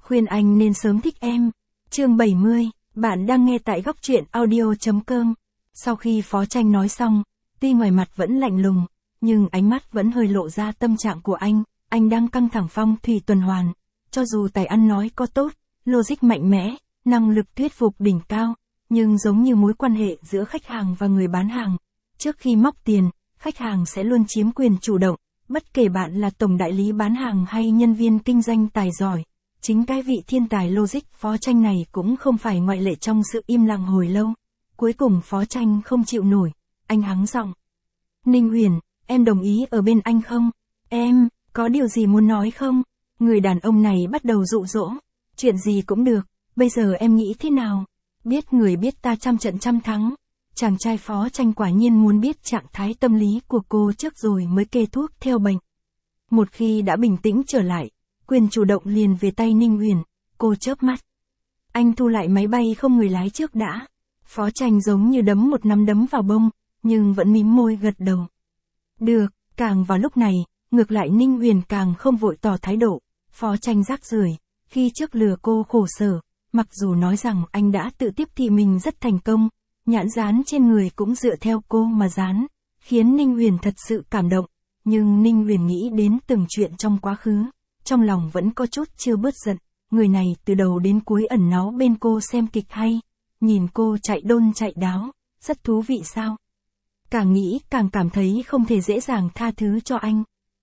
Khuyên anh nên sớm thích em. Chương 70, bạn đang nghe tại góc truyện audio.com. Sau khi Phó Tranh nói xong, tuy ngoài mặt vẫn lạnh lùng, nhưng ánh mắt vẫn hơi lộ ra tâm trạng của anh đang căng thẳng phong thủy tuần hoàn. Cho dù tài ăn nói có tốt, logic mạnh mẽ, năng lực thuyết phục đỉnh cao, nhưng giống như mối quan hệ giữa khách hàng và người bán hàng. Trước khi móc tiền, khách hàng sẽ luôn chiếm quyền chủ động, bất kể bạn là tổng đại lý bán hàng hay nhân viên kinh doanh tài giỏi. Chính cái vị thiên tài logic Phó Tranh này cũng không phải ngoại lệ trong sự im lặng hồi lâu. Cuối cùng Phó Tranh không chịu nổi, anh hắng giọng. Ninh Huyền, em đồng ý ở bên anh không? Em, có điều gì muốn nói không? Người đàn ông này bắt đầu dụ dỗ. Chuyện gì cũng được, bây giờ em nghĩ thế nào? Biết người biết ta trăm trận trăm thắng. Chàng trai Phó Tranh quả nhiên muốn biết trạng thái tâm lý của cô trước rồi mới kê thuốc theo bệnh. Một khi đã bình tĩnh trở lại, quyền chủ động liền về tay Ninh Huyền, cô chớp mắt. Anh thu lại máy bay không người lái trước đã. Phó Tranh giống như đấm một nắm đấm vào bông, nhưng vẫn mím môi gật đầu. Được, càng vào lúc này, ngược lại Ninh Huyền càng không vội tỏ thái độ. Phó Tranh rác rưởi, khi trước lừa cô khổ sở, mặc dù nói rằng anh đã tự tiếp thị mình rất thành công, nhãn dán trên người cũng dựa theo cô mà dán, khiến Ninh Huyền thật sự cảm động, nhưng Ninh Huyền nghĩ đến từng chuyện trong quá khứ, trong lòng vẫn có chút chưa bớt giận, người này từ đầu đến cuối ẩn náu bên cô xem kịch hay, nhìn cô chạy đôn chạy đáo, rất thú vị sao. Càng nghĩ càng cảm thấy không thể dễ dàng tha thứ cho anh.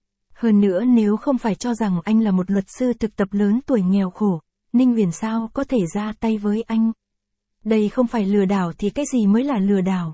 Hơn nữa nếu không phải cho rằng anh là một luật sư thực tập lớn tuổi nghèo khổ, Ninh Huyền sao có thể ra tay với anh. Đây không phải lừa đảo thì cái gì mới là lừa đảo.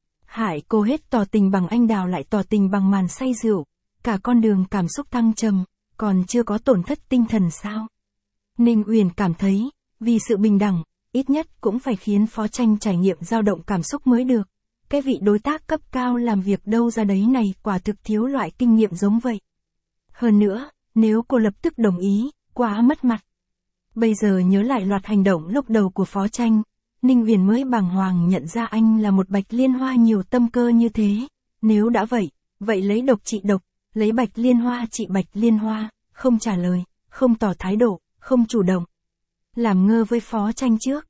Hại cô hết tỏ tình bằng anh đào lại tỏ tình bằng màn say rượu, cả con đường cảm xúc thăng trầm, còn chưa có tổn thất tinh thần sao. Ninh Huyền cảm thấy, vì sự bình đẳng, ít nhất cũng phải khiến Phó Tranh trải nghiệm dao động cảm xúc mới được. Cái vị đối tác cấp cao làm việc đâu ra đấy này quả thực thiếu loại kinh nghiệm giống vậy. Hơn nữa, nếu cô lập tức đồng ý, quá mất mặt. Bây giờ nhớ lại loạt hành động lúc đầu của Phó Tranh, Ninh Huyền mới bàng hoàng nhận ra anh là một bạch liên hoa nhiều tâm cơ như thế. Nếu đã vậy lấy độc trị độc, lấy bạch liên hoa trị bạch liên hoa, không trả lời, không tỏ thái độ, không chủ động. Làm ngơ với Phó Tranh trước,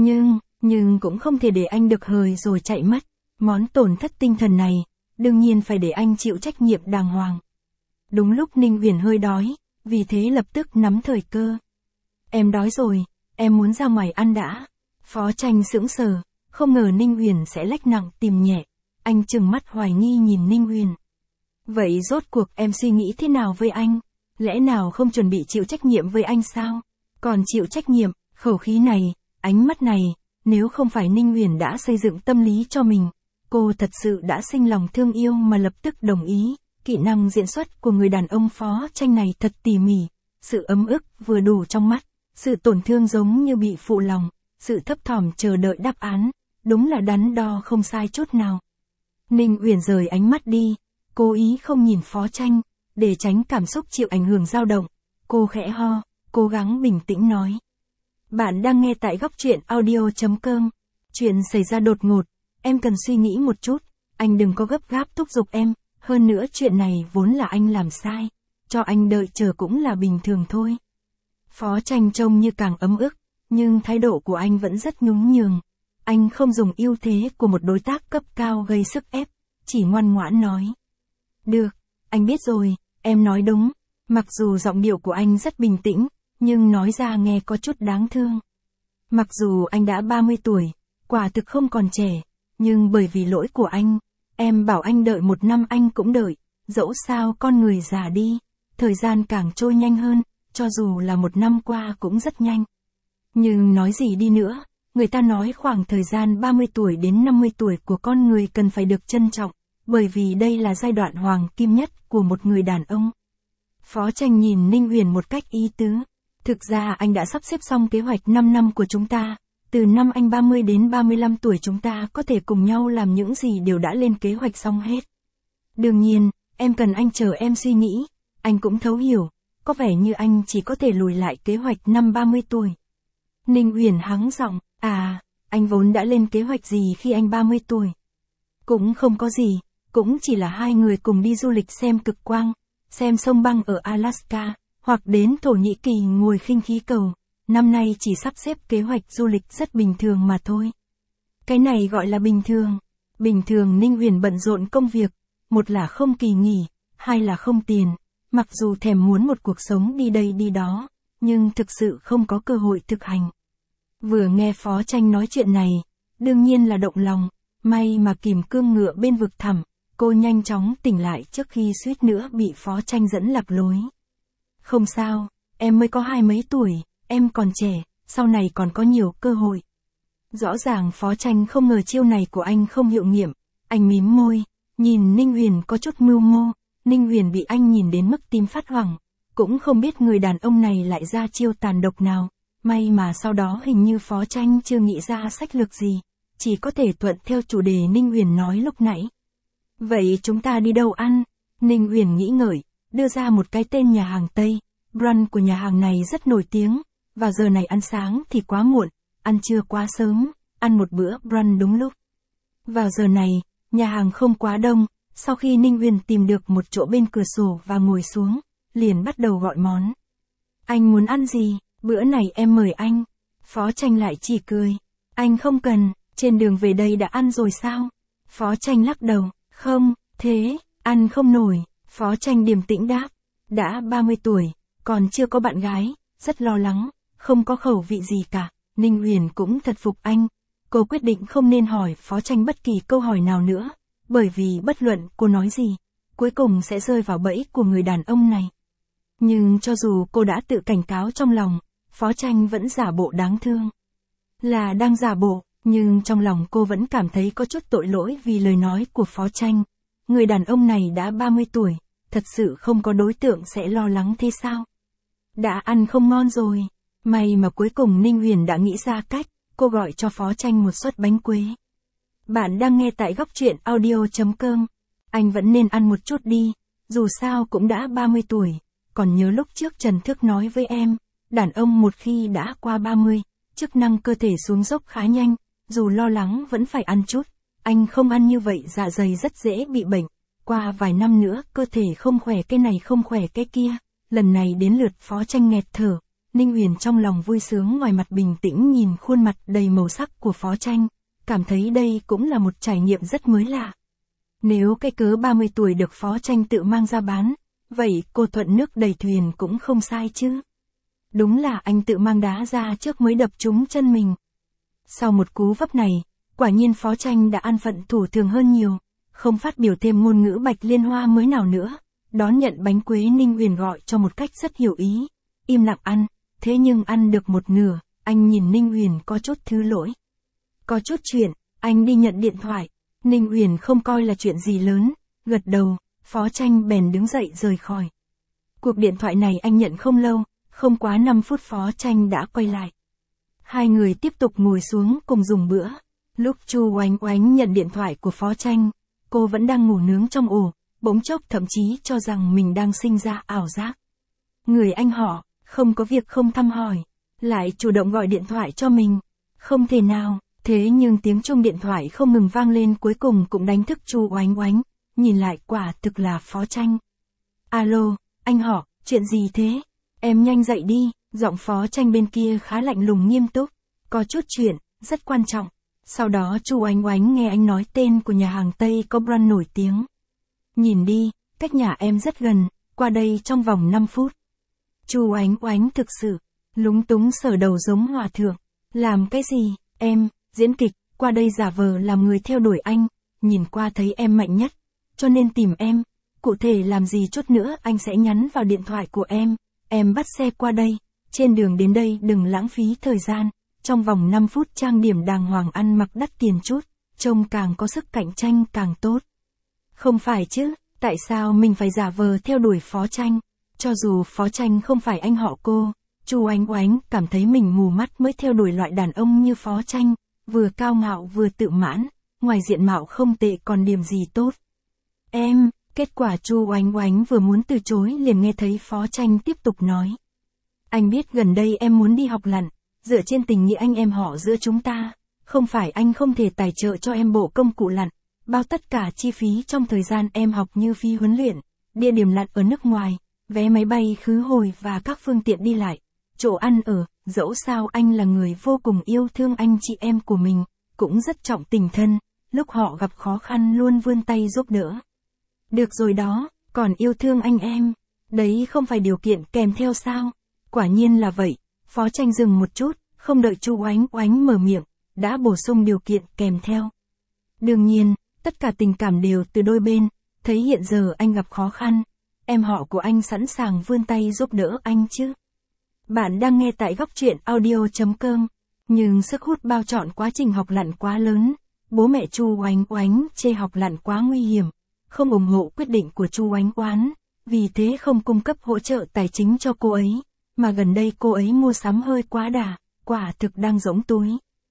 nhưng cũng không thể để anh được hời rồi chạy mất. Món tổn thất tinh thần này, đương nhiên phải để anh chịu trách nhiệm đàng hoàng. Đúng lúc Ninh Huyền hơi đói, vì thế lập tức nắm thời cơ. Em đói rồi, em muốn ra ngoài ăn đã. Phó Tranh sững sờ, không ngờ Ninh Huyền sẽ lách nặng tìm nhẹ. Anh trừng mắt hoài nghi nhìn Ninh Huyền. Vậy rốt cuộc em suy nghĩ thế nào với anh? Lẽ nào không chuẩn bị chịu trách nhiệm với anh sao? Còn chịu trách nhiệm, khẩu khí này, ánh mắt này, nếu không phải Ninh Huyền đã xây dựng tâm lý cho mình, cô thật sự đã sinh lòng thương yêu mà lập tức đồng ý. Kỹ năng diễn xuất của người đàn ông Phó Tranh này thật tỉ mỉ, sự ấm ức vừa đủ trong mắt, sự tổn thương giống như bị phụ lòng, sự thấp thỏm chờ đợi đáp án, đúng là đắn đo không sai chút nào. Ninh Huyền rời ánh mắt đi, cố ý không nhìn Phó Tranh, để tránh cảm xúc chịu ảnh hưởng dao động. Cô khẽ ho, cố gắng bình tĩnh nói. Bạn đang nghe tại góc truyện audio.com. Chuyện xảy ra đột ngột, em cần suy nghĩ một chút, anh đừng có gấp gáp thúc giục em, hơn nữa chuyện này vốn là anh làm sai, cho anh đợi chờ cũng là bình thường thôi. Phó Tranh trông như càng ấm ức, nhưng thái độ của anh vẫn rất nhún nhường. Anh không dùng ưu thế của một đối tác cấp cao gây sức ép, chỉ ngoan ngoãn nói. Được, anh biết rồi, em nói đúng. Mặc dù giọng điệu của anh rất bình tĩnh, nhưng nói ra nghe có chút đáng thương. Mặc dù anh đã 30 tuổi, quả thực không còn trẻ, nhưng bởi vì lỗi của anh, em bảo anh đợi 1 năm anh cũng đợi, dẫu sao con người già đi, thời gian càng trôi nhanh hơn, cho dù là 1 năm qua cũng rất nhanh. Nhưng nói gì đi nữa, người ta nói khoảng thời gian 30 tuổi đến 50 tuổi của con người cần phải được trân trọng, bởi vì đây là giai đoạn hoàng kim nhất của một người đàn ông. Phó Tranh nhìn Ninh Huyền một cách ý tứ. Thực ra anh đã sắp xếp xong kế hoạch 5 năm của chúng ta. Từ năm anh 30 đến 35 tuổi chúng ta có thể cùng nhau làm những gì đều đã lên kế hoạch xong hết. Đương nhiên, em cần anh chờ em suy nghĩ. Anh cũng thấu hiểu, có vẻ như anh chỉ có thể lùi lại kế hoạch năm 30 tuổi. Ninh Huyền hắng giọng, anh vốn đã lên kế hoạch gì khi anh 30 tuổi? Cũng không có gì, cũng chỉ là hai người cùng đi du lịch xem cực quang, xem sông băng ở Alaska, hoặc đến Thổ Nhĩ Kỳ ngồi khinh khí cầu, năm nay chỉ sắp xếp kế hoạch du lịch rất bình thường mà thôi. Cái này gọi là bình thường. Bình thường Ninh Huyền bận rộn công việc, một là không kỳ nghỉ, hai là không tiền, mặc dù thèm muốn một cuộc sống đi đây đi đó, nhưng thực sự không có cơ hội thực hành. Vừa nghe Phó Tranh nói chuyện này, đương nhiên là động lòng, may mà kìm cương ngựa bên vực thẳm, cô nhanh chóng tỉnh lại trước khi suýt nữa bị Phó Tranh dẫn lạc lối. Không sao, em mới có 20 mấy tuổi, em còn trẻ, sau này còn có nhiều cơ hội. Rõ ràng Phó Tranh không ngờ chiêu này của anh không hiệu nghiệm, anh mím môi, nhìn Ninh Huyền có chút mưu mô, Ninh Huyền bị anh nhìn đến mức tim phát hoảng, cũng không biết người đàn ông này lại ra chiêu tàn độc nào, may mà sau đó hình như Phó Tranh chưa nghĩ ra sách lược gì, chỉ có thể thuận theo chủ đề Ninh Huyền nói lúc nãy. Vậy chúng ta đi đâu ăn? Ninh Huyền nghĩ ngợi, đưa ra một cái tên nhà hàng Tây, brunch của nhà hàng này rất nổi tiếng, và giờ này ăn sáng thì quá muộn, ăn trưa quá sớm, ăn một bữa brunch đúng lúc. Vào giờ này, nhà hàng không quá đông, sau khi Ninh Huyền tìm được một chỗ bên cửa sổ và ngồi xuống, liền bắt đầu gọi món. Anh muốn ăn gì? Bữa này em mời anh. Phó Tranh lại chỉ cười. Anh không cần, trên đường về đây đã ăn rồi sao? Phó Tranh lắc đầu. Không, thế, ăn không nổi. Phó Tranh điềm tĩnh đáp. Đã 30 tuổi, còn chưa có bạn gái, rất lo lắng, không có khẩu vị gì cả. Ninh Huyền cũng thật phục anh. Cô quyết định không nên hỏi Phó Tranh bất kỳ câu hỏi nào nữa, bởi vì bất luận cô nói gì, cuối cùng sẽ rơi vào bẫy của người đàn ông này. Nhưng cho dù cô đã tự cảnh cáo trong lòng, Phó Tranh vẫn giả bộ đáng thương. Là đang giả bộ, nhưng trong lòng cô vẫn cảm thấy có chút tội lỗi vì lời nói của Phó Tranh. Người đàn ông này đã 30 tuổi, thật sự không có đối tượng sẽ lo lắng thế sao? Đã ăn không ngon rồi. May mà cuối cùng Ninh Huyền đã nghĩ ra cách, cô gọi cho Phó Tranh một suất bánh quế. Bạn đang nghe tại góc truyện audio.com. Anh vẫn nên ăn một chút đi, dù sao cũng đã 30 tuổi. Còn nhớ lúc trước Trần Thức nói với em, đàn ông một khi đã qua 30, chức năng cơ thể xuống dốc khá nhanh, dù lo lắng vẫn phải ăn chút. Anh không ăn như vậy dạ dày rất dễ bị bệnh. Qua vài năm nữa cơ thể không khỏe cái này không khỏe cái kia. Lần này đến lượt Phó Tranh nghẹt thở. Ninh Huyền trong lòng vui sướng ngoài mặt bình tĩnh nhìn khuôn mặt đầy màu sắc của Phó Tranh, cảm thấy đây cũng là một trải nghiệm rất mới lạ. Nếu cái cớ 30 tuổi được Phó Tranh tự mang ra bán, vậy cô thuận nước đẩy thuyền cũng không sai chứ. Đúng là anh tự mang đá ra trước mới đập trúng chân mình. Sau một cú vấp này, quả nhiên Phó Tranh đã an phận thủ thường hơn nhiều, không phát biểu thêm ngôn ngữ Bạch Liên Hoa mới nào nữa, đón nhận bánh quế Ninh Huyền gọi cho một cách rất hiểu ý, im lặng ăn. Thế nhưng ăn được một nửa, anh nhìn Ninh Huyền có chút thứ lỗi. Có chút chuyện, anh đi nhận điện thoại. Ninh Huyền không coi là chuyện gì lớn, gật đầu, Phó Tranh bèn đứng dậy rời khỏi. Cuộc điện thoại này anh nhận không lâu, không quá 5 phút Phó Tranh đã quay lại. Hai người tiếp tục ngồi xuống cùng dùng bữa. Lúc Chu Oánh Oánh nhận điện thoại của Phó Tranh, cô vẫn đang ngủ nướng trong ổ, bỗng chốc thậm chí cho rằng mình đang sinh ra ảo giác. Người anh họ, không có việc không thăm hỏi, lại chủ động gọi điện thoại cho mình. Không thể nào, thế nhưng tiếng chuông điện thoại không ngừng vang lên cuối cùng cũng đánh thức Chu Oánh Oánh, nhìn lại quả thực là Phó Tranh. Alo, anh họ, chuyện gì thế? Em nhanh dậy đi, giọng Phó Tranh bên kia khá lạnh lùng nghiêm túc, có chút chuyện, rất quan trọng. Sau đó Chu Oánh Oánh nghe anh nói tên của nhà hàng Tây có brand nổi tiếng. Nhìn đi, cách nhà em rất gần, qua đây trong vòng 5 phút. Chu Oánh Oánh thực sự lúng túng sờ đầu giống hòa thượng. Làm cái gì? Em diễn kịch, qua đây giả vờ làm người theo đuổi anh, nhìn qua thấy em mạnh nhất, cho nên tìm em. Cụ thể làm gì chút nữa anh sẽ nhắn vào điện thoại của em bắt xe qua đây, trên đường đến đây đừng lãng phí thời gian, trong vòng 5 phút trang điểm đàng hoàng ăn mặc đắt tiền chút, trông càng có sức cạnh tranh càng tốt. Không phải chứ, tại sao mình phải giả vờ theo đuổi Phó Tranh? Cho dù Phó Tranh không phải anh họ cô, Chu Oánh Oánh cảm thấy mình mù mắt mới theo đuổi loại đàn ông như Phó Tranh, vừa cao ngạo vừa tự mãn, ngoài diện mạo không tệ còn điểm gì tốt. Kết quả Chu Oánh Oánh vừa muốn từ chối liền nghe thấy Phó Tranh tiếp tục nói. Anh biết gần đây em muốn đi học lặn, dựa trên tình nghĩa anh em họ giữa chúng ta, không phải anh không thể tài trợ cho em bộ công cụ lặn, bao tất cả chi phí trong thời gian em học như phí huấn luyện, địa điểm lặn ở nước ngoài, vé máy bay khứ hồi và các phương tiện đi lại, chỗ ăn ở, dẫu sao anh là người vô cùng yêu thương anh chị em của mình, cũng rất trọng tình thân, lúc họ gặp khó khăn luôn vươn tay giúp đỡ. Được rồi đó, còn yêu thương anh em, đấy không phải điều kiện kèm theo sao? Quả nhiên là vậy, Phó Tranh dừng một chút, không đợi Chu Oánh Oánh mở miệng, đã bổ sung điều kiện kèm theo. Đương nhiên, tất cả tình cảm đều từ đôi bên, thấy hiện giờ anh gặp khó khăn, em họ của anh sẵn sàng vươn tay giúp đỡ anh chứ. Bạn đang nghe tại góc truyện audio.com, nhưng sức hút bao trọn quá trình học lặn quá lớn, bố mẹ Chu Oánh Oánh chê học lặn quá nguy hiểm, không ủng hộ quyết định của Chu Oánh Oánh, vì thế không cung cấp hỗ trợ tài chính cho cô ấy, mà gần đây cô ấy mua sắm hơi quá đà, quả thực đang rỗng túi.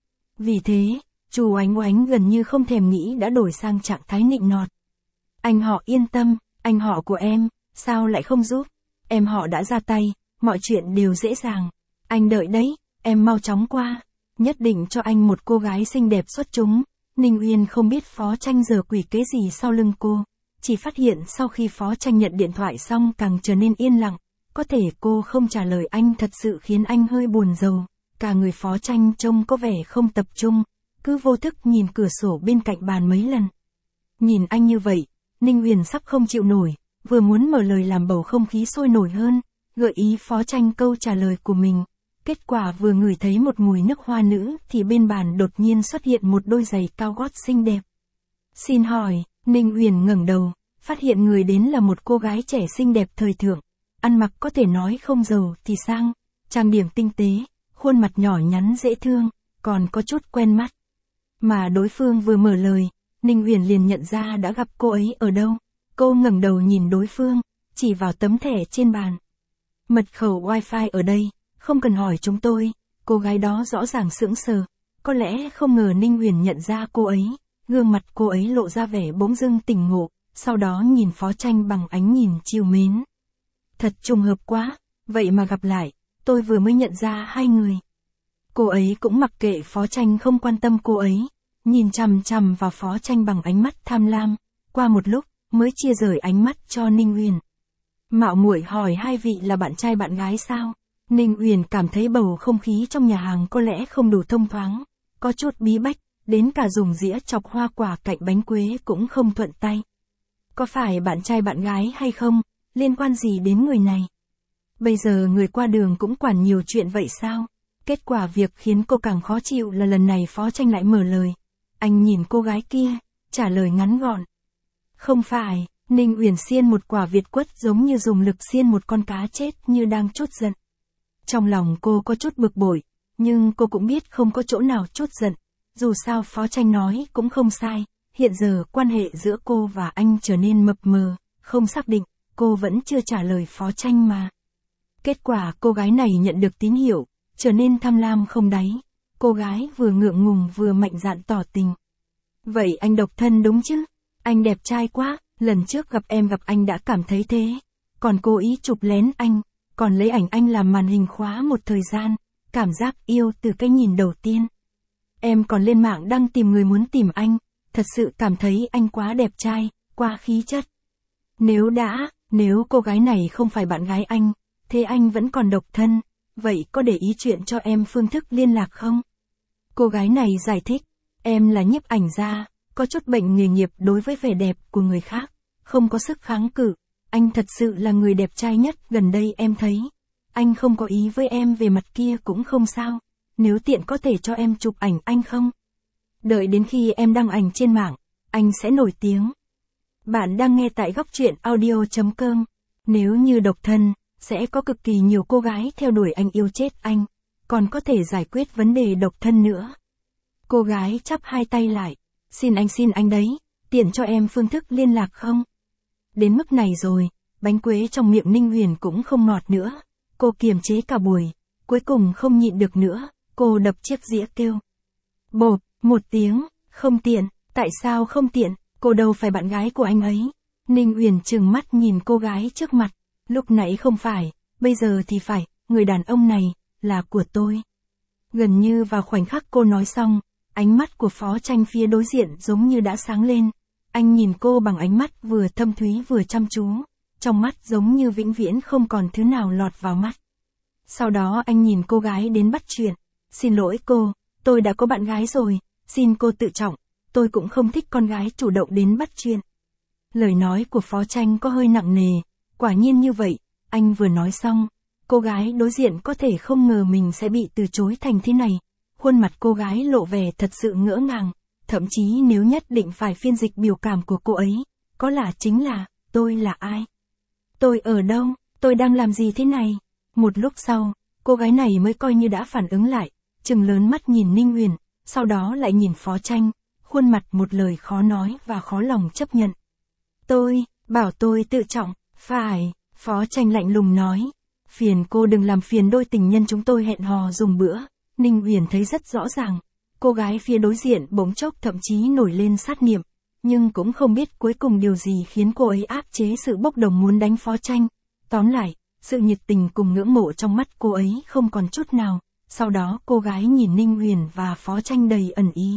Vì thế, Chu Oánh Oánh gần như không thèm nghĩ đã đổi sang trạng thái nịnh nọt. Anh họ yên tâm, anh họ của em, sao lại không giúp? Em họ đã ra tay, mọi chuyện đều dễ dàng. Anh đợi đấy, em mau chóng qua. Nhất định cho anh một cô gái xinh đẹp xuất chúng. Ninh Uyên không biết Phó Tranh giờ quỷ kế gì sau lưng cô. Chỉ phát hiện sau khi Phó Tranh nhận điện thoại xong càng trở nên yên lặng. Có thể cô không trả lời anh thật sự khiến anh hơi buồn rầu. Cả người Phó Tranh trông có vẻ không tập trung, cứ vô thức nhìn cửa sổ bên cạnh bàn mấy lần. Nhìn anh như vậy, Ninh Uyên sắp không chịu nổi, vừa muốn mở lời làm bầu không khí sôi nổi hơn, gợi ý Phó Tranh câu trả lời của mình. Kết quả vừa ngửi thấy một mùi nước hoa nữ thì bên bàn đột nhiên xuất hiện một đôi giày cao gót xinh đẹp. Xin hỏi, Ninh Uyên ngẩng đầu, phát hiện người đến là một cô gái trẻ xinh đẹp thời thượng, ăn mặc có thể nói không giàu thì sang, trang điểm tinh tế, khuôn mặt nhỏ nhắn dễ thương, còn có chút quen mắt. Mà đối phương vừa mở lời, Ninh Uyên liền nhận ra đã gặp cô ấy ở đâu. Cô ngẩng đầu nhìn đối phương, chỉ vào tấm thẻ trên bàn. Mật khẩu wifi ở đây, không cần hỏi chúng tôi. Cô gái đó rõ ràng sững sờ, có lẽ không ngờ Ninh Uyên nhận ra cô ấy. Gương mặt cô ấy lộ ra vẻ bỗng dưng tỉnh ngộ, sau đó nhìn Phó Tranh bằng ánh nhìn trìu mến. Thật trùng hợp quá, vậy mà gặp lại, tôi vừa mới nhận ra hai người. Cô ấy cũng mặc kệ Phó Tranh không quan tâm cô ấy, nhìn chằm chằm vào Phó Tranh bằng ánh mắt tham lam, qua một lúc mới chia rời ánh mắt cho Ninh Uyên. Mạo muội hỏi hai vị là bạn trai bạn gái sao? Ninh Uyên cảm thấy bầu không khí trong nhà hàng có lẽ không đủ thông thoáng, có chút bí bách, đến cả dùng dĩa chọc hoa quả cạnh bánh quế cũng không thuận tay. Có phải bạn trai bạn gái hay không, liên quan gì đến người này? Bây giờ người qua đường cũng quản nhiều chuyện vậy sao? Kết quả việc khiến cô càng khó chịu là lần này Phó Tranh lại mở lời. Anh nhìn cô gái kia, trả lời ngắn gọn. Không phải, Ninh Uyên xiên một quả việt quất giống như dùng lực xiên một con cá chết như đang trút giận. Trong lòng cô có chút bực bội, nhưng cô cũng biết không có chỗ nào trút giận. Dù sao Phó Tranh nói cũng không sai, hiện giờ quan hệ giữa cô và anh trở nên mập mờ, không xác định, cô vẫn chưa trả lời Phó Tranh mà. Kết quả cô gái này nhận được tín hiệu, trở nên tham lam không đáy. Cô gái vừa ngượng ngùng vừa mạnh dạn tỏ tình. Vậy anh độc thân đúng chứ? Anh đẹp trai quá, lần trước gặp em gặp anh đã cảm thấy thế. Còn cố ý chụp lén anh, còn lấy ảnh anh làm màn hình khóa một thời gian, cảm giác yêu từ cái nhìn đầu tiên. Em còn lên mạng đăng tìm người muốn tìm anh, thật sự cảm thấy anh quá đẹp trai, quá khí chất. Nếu cô gái này không phải bạn gái anh, thế anh vẫn còn độc thân, vậy có để ý chuyện cho em phương thức liên lạc không? Cô gái này giải thích, em là nhiếp ảnh gia, có chút bệnh nghề nghiệp đối với vẻ đẹp của người khác, không có sức kháng cự, anh thật sự là người đẹp trai nhất gần đây em thấy. Anh không có ý với em về mặt kia cũng không sao, nếu tiện có thể cho em chụp ảnh anh không? Đợi đến khi em đăng ảnh trên mạng, anh sẽ nổi tiếng. Bạn đang nghe tại góc truyện audio.com, nếu như độc thân, sẽ có cực kỳ nhiều cô gái theo đuổi anh yêu chết anh, còn có thể giải quyết vấn đề độc thân nữa. Cô gái chắp hai tay lại, xin anh đấy, tiện cho em phương thức liên lạc không? Đến mức này rồi, bánh quế trong miệng Ninh Uyên cũng không ngọt nữa, cô kiềm chế cả buổi, cuối cùng không nhịn được nữa, cô đập chiếc dĩa kêu. Bộp, một tiếng, không tiện, tại sao không tiện, cô đâu phải bạn gái của anh ấy. Ninh Uyên trừng mắt nhìn cô gái trước mặt, lúc nãy không phải, bây giờ thì phải, người đàn ông này, là của tôi. Gần như vào khoảnh khắc cô nói xong, ánh mắt của Phó Tranh phía đối diện giống như đã sáng lên. Anh nhìn cô bằng ánh mắt vừa thâm thúy vừa chăm chú, trong mắt giống như vĩnh viễn không còn thứ nào lọt vào mắt. Sau đó anh nhìn cô gái đến bắt chuyện. Xin lỗi cô, tôi đã có bạn gái rồi, xin cô tự trọng, tôi cũng không thích con gái chủ động đến bắt chuyện. Lời nói của Phó Tranh có hơi nặng nề, quả nhiên như vậy, anh vừa nói xong, cô gái đối diện có thể không ngờ mình sẽ bị từ chối thành thế này. Khuôn mặt cô gái lộ vẻ thật sự ngỡ ngàng, thậm chí nếu nhất định phải phiên dịch biểu cảm của cô ấy, có là chính là, tôi là ai? Tôi ở đâu? Tôi đang làm gì thế này? Một lúc sau, cô gái này mới coi như đã phản ứng lại, trừng lớn mắt nhìn Ninh Huyền, sau đó lại nhìn Phó Tranh, khuôn mặt một lời khó nói và khó lòng chấp nhận. Tôi, bảo tôi tự trọng, phải, Phó Tranh lạnh lùng nói. Phiền cô đừng làm phiền đôi tình nhân chúng tôi hẹn hò dùng bữa. Ninh Huyền thấy rất rõ ràng, cô gái phía đối diện bỗng chốc thậm chí nổi lên sát niệm, nhưng cũng không biết cuối cùng điều gì khiến cô ấy áp chế sự bốc đồng muốn đánh Phó Tranh. Tóm lại, sự nhiệt tình cùng ngưỡng mộ trong mắt cô ấy không còn chút nào. Sau đó cô gái nhìn Ninh Huyền và Phó Tranh đầy ẩn ý.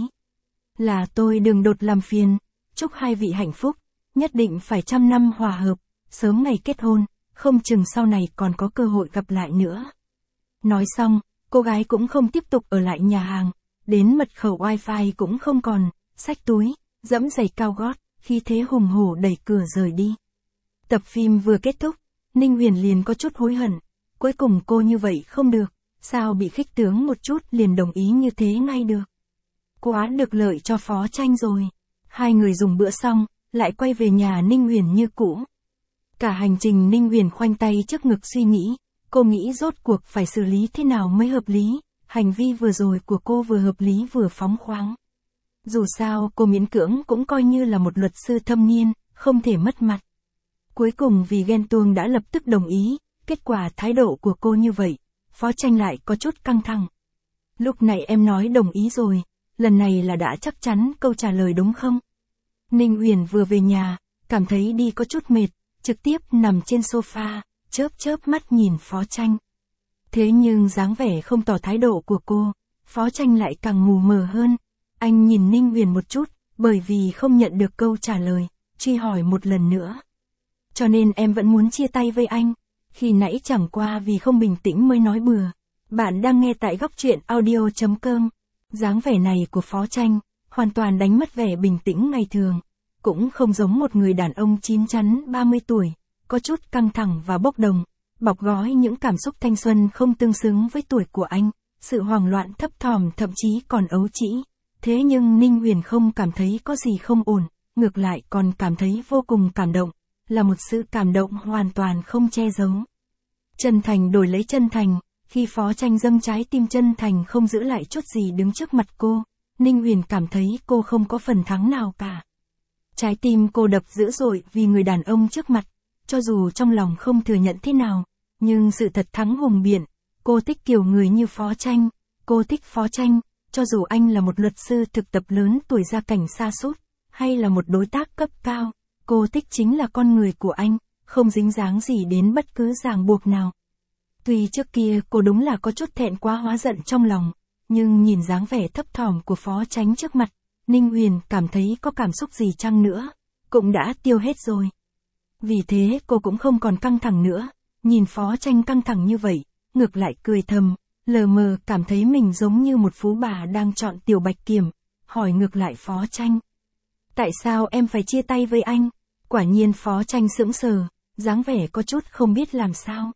Là tôi đường đột làm phiền, chúc hai vị hạnh phúc, nhất định phải 100 năm hòa hợp, sớm ngày kết hôn, không chừng sau này còn có cơ hội gặp lại nữa. Nói xong, cô gái cũng không tiếp tục ở lại nhà hàng, đến mật khẩu wifi cũng không còn, xách túi, dẫm giày cao gót, khi thế hùng hổ đẩy cửa rời đi. Tập phim vừa kết thúc, Ninh Huyền liền có chút hối hận, cuối cùng cô như vậy không được, sao bị khích tướng một chút liền đồng ý như thế ngay được. Quá được lợi cho Phó Tranh rồi. Hai người dùng bữa xong, lại quay về nhà Ninh Huyền như cũ. Cả hành trình Ninh Huyền khoanh tay trước ngực suy nghĩ, cô nghĩ rốt cuộc phải xử lý thế nào mới hợp lý, hành vi vừa rồi của cô vừa hợp lý vừa phóng khoáng. Dù sao cô miễn cưỡng cũng coi như là một luật sư thâm niên, không thể mất mặt. Cuối cùng vì ghen tuông đã lập tức đồng ý, kết quả thái độ của cô như vậy, Phó Tranh lại có chút căng thẳng. Lúc này em nói đồng ý rồi, lần này là đã chắc chắn câu trả lời đúng không? Ninh Huyền vừa về nhà, cảm thấy đi có chút mệt, trực tiếp nằm trên sofa, chớp mắt nhìn Phó Tranh. Thế nhưng dáng vẻ không tỏ thái độ của cô, Phó Tranh lại càng mù mờ hơn. Anh nhìn Ninh Huyền một chút, bởi vì không nhận được câu trả lời, truy hỏi một lần nữa. Cho nên em vẫn muốn chia tay với anh, khi nãy chẳng qua vì không bình tĩnh mới nói bừa. Bạn đang nghe tại góc truyện audio.com. Dáng vẻ này của Phó Tranh, hoàn toàn đánh mất vẻ bình tĩnh ngày thường. Cũng không giống một người đàn ông chín chắn 30 tuổi, có chút căng thẳng và bốc đồng, bọc gói những cảm xúc thanh xuân không tương xứng với tuổi của anh, sự hoảng loạn thấp thỏm thậm chí còn ấu trĩ. Thế nhưng Ninh Huyền không cảm thấy có gì không ổn, ngược lại còn cảm thấy vô cùng cảm động, là một sự cảm động hoàn toàn không che giấu. Chân thành đổi lấy chân thành, khi Phó Tranh dâng trái tim chân thành không giữ lại chút gì đứng trước mặt cô, Ninh Huyền cảm thấy cô không có phần thắng nào cả. Trái tim cô đập dữ dội vì người đàn ông trước mặt, cho dù trong lòng không thừa nhận thế nào, nhưng sự thật thắng hùng biện, cô thích kiểu người như Phó Tranh, cô thích Phó Tranh, cho dù anh là một luật sư thực tập lớn tuổi gia cảnh sa sút, hay là một đối tác cấp cao, cô thích chính là con người của anh, không dính dáng gì đến bất cứ ràng buộc nào. Tuy trước kia cô đúng là có chút thẹn quá hóa giận trong lòng, nhưng nhìn dáng vẻ thấp thỏm của Phó Tranh trước mặt, Ninh Huyền cảm thấy có cảm xúc gì chăng nữa, cũng đã tiêu hết rồi. Vì thế cô cũng không còn căng thẳng nữa, nhìn Phó Tranh căng thẳng như vậy, ngược lại cười thầm, lờ mờ cảm thấy mình giống như một phú bà đang chọn tiểu bạch kiểm, hỏi ngược lại Phó Tranh. Tại sao em phải chia tay với anh? Quả nhiên Phó Tranh sững sờ, dáng vẻ có chút không biết làm sao.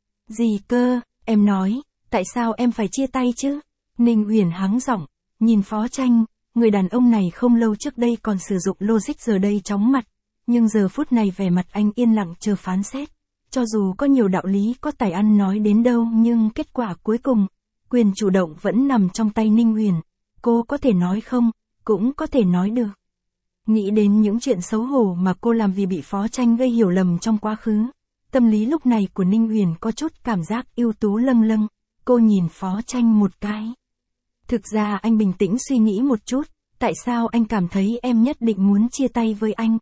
Gì cơ, em nói, tại sao em phải chia tay chứ? Ninh Huyền hắng giọng, nhìn Phó Tranh, người đàn ông này không lâu trước đây còn sử dụng logic giờ đây chóng mặt, nhưng giờ phút này vẻ mặt anh yên lặng chờ phán xét. Cho dù có nhiều đạo lý có tài ăn nói đến đâu nhưng kết quả cuối cùng, quyền chủ động vẫn nằm trong tay Ninh Huyền. Cô có thể nói không, cũng có thể nói được. Nghĩ đến những chuyện xấu hổ mà cô làm vì bị Phó Tranh gây hiểu lầm trong quá khứ, tâm lý lúc này của Ninh Huyền có chút cảm giác ưu tú lâng lâng. Cô nhìn Phó Tranh một cái. Thực ra anh bình tĩnh suy nghĩ một chút, tại sao anh cảm thấy em nhất định muốn chia tay với anh?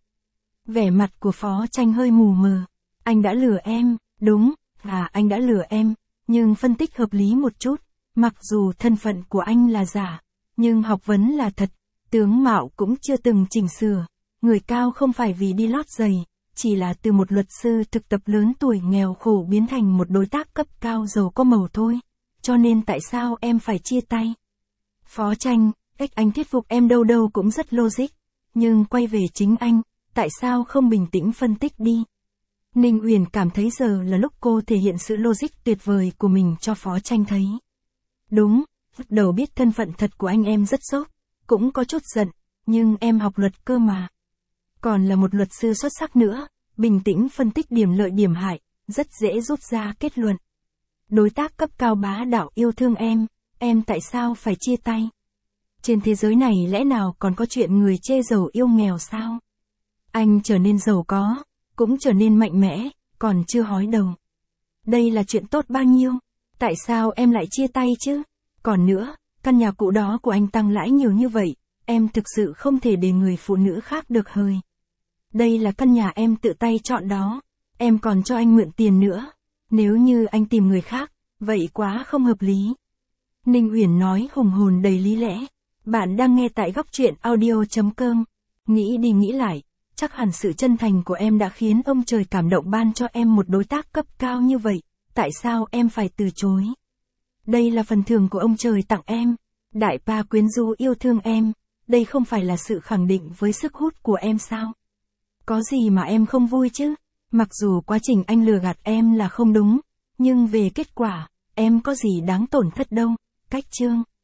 Vẻ mặt của Phó Tranh hơi mù mờ. Anh đã lừa em, đúng, anh đã lừa em, nhưng phân tích hợp lý một chút, mặc dù thân phận của anh là giả, nhưng học vấn là thật, tướng mạo cũng chưa từng chỉnh sửa, người cao không phải vì đi lót giày, chỉ là từ một luật sư thực tập lớn tuổi nghèo khổ biến thành một đối tác cấp cao giàu có màu thôi. Cho nên tại sao em phải chia tay? Phó Tranh, cách anh thuyết phục em đâu đâu cũng rất logic. Nhưng quay về chính anh, tại sao không bình tĩnh phân tích đi? Ninh Uyển cảm thấy giờ là lúc cô thể hiện sự logic tuyệt vời của mình cho Phó Tranh thấy. Đúng, lúc đầu biết thân phận thật của anh em rất sốc, cũng có chút giận, nhưng em học luật cơ mà. Còn là một luật sư xuất sắc nữa, bình tĩnh phân tích điểm lợi điểm hại, rất dễ rút ra kết luận. Đối tác cấp cao bá đạo yêu thương em tại sao phải chia tay? Trên thế giới này lẽ nào còn có chuyện người chê giàu yêu nghèo sao? Anh trở nên giàu có, cũng trở nên mạnh mẽ, còn chưa hói đầu. Đây là chuyện tốt bao nhiêu? Tại sao em lại chia tay chứ? Còn nữa, căn nhà cũ đó của anh tăng lãi nhiều như vậy, em thực sự không thể để người phụ nữ khác được hời. Đây là căn nhà em tự tay chọn đó, em còn cho anh mượn tiền nữa. Nếu như anh tìm người khác, vậy quá không hợp lý. Ninh Uyển nói hùng hồn đầy lý lẽ. Bạn đang nghe tại góc truyện audio.com. Nghĩ đi nghĩ lại, chắc hẳn sự chân thành của em đã khiến ông trời cảm động ban cho em một đối tác cấp cao như vậy. Tại sao em phải từ chối? Đây là phần thưởng của ông trời tặng em. Đại pa quyến rũ yêu thương em. Đây không phải là sự khẳng định với sức hút của em sao? Có gì mà em không vui chứ? Mặc dù quá trình anh lừa gạt em là không đúng, nhưng về kết quả, em có gì đáng tổn thất đâu. Cách chương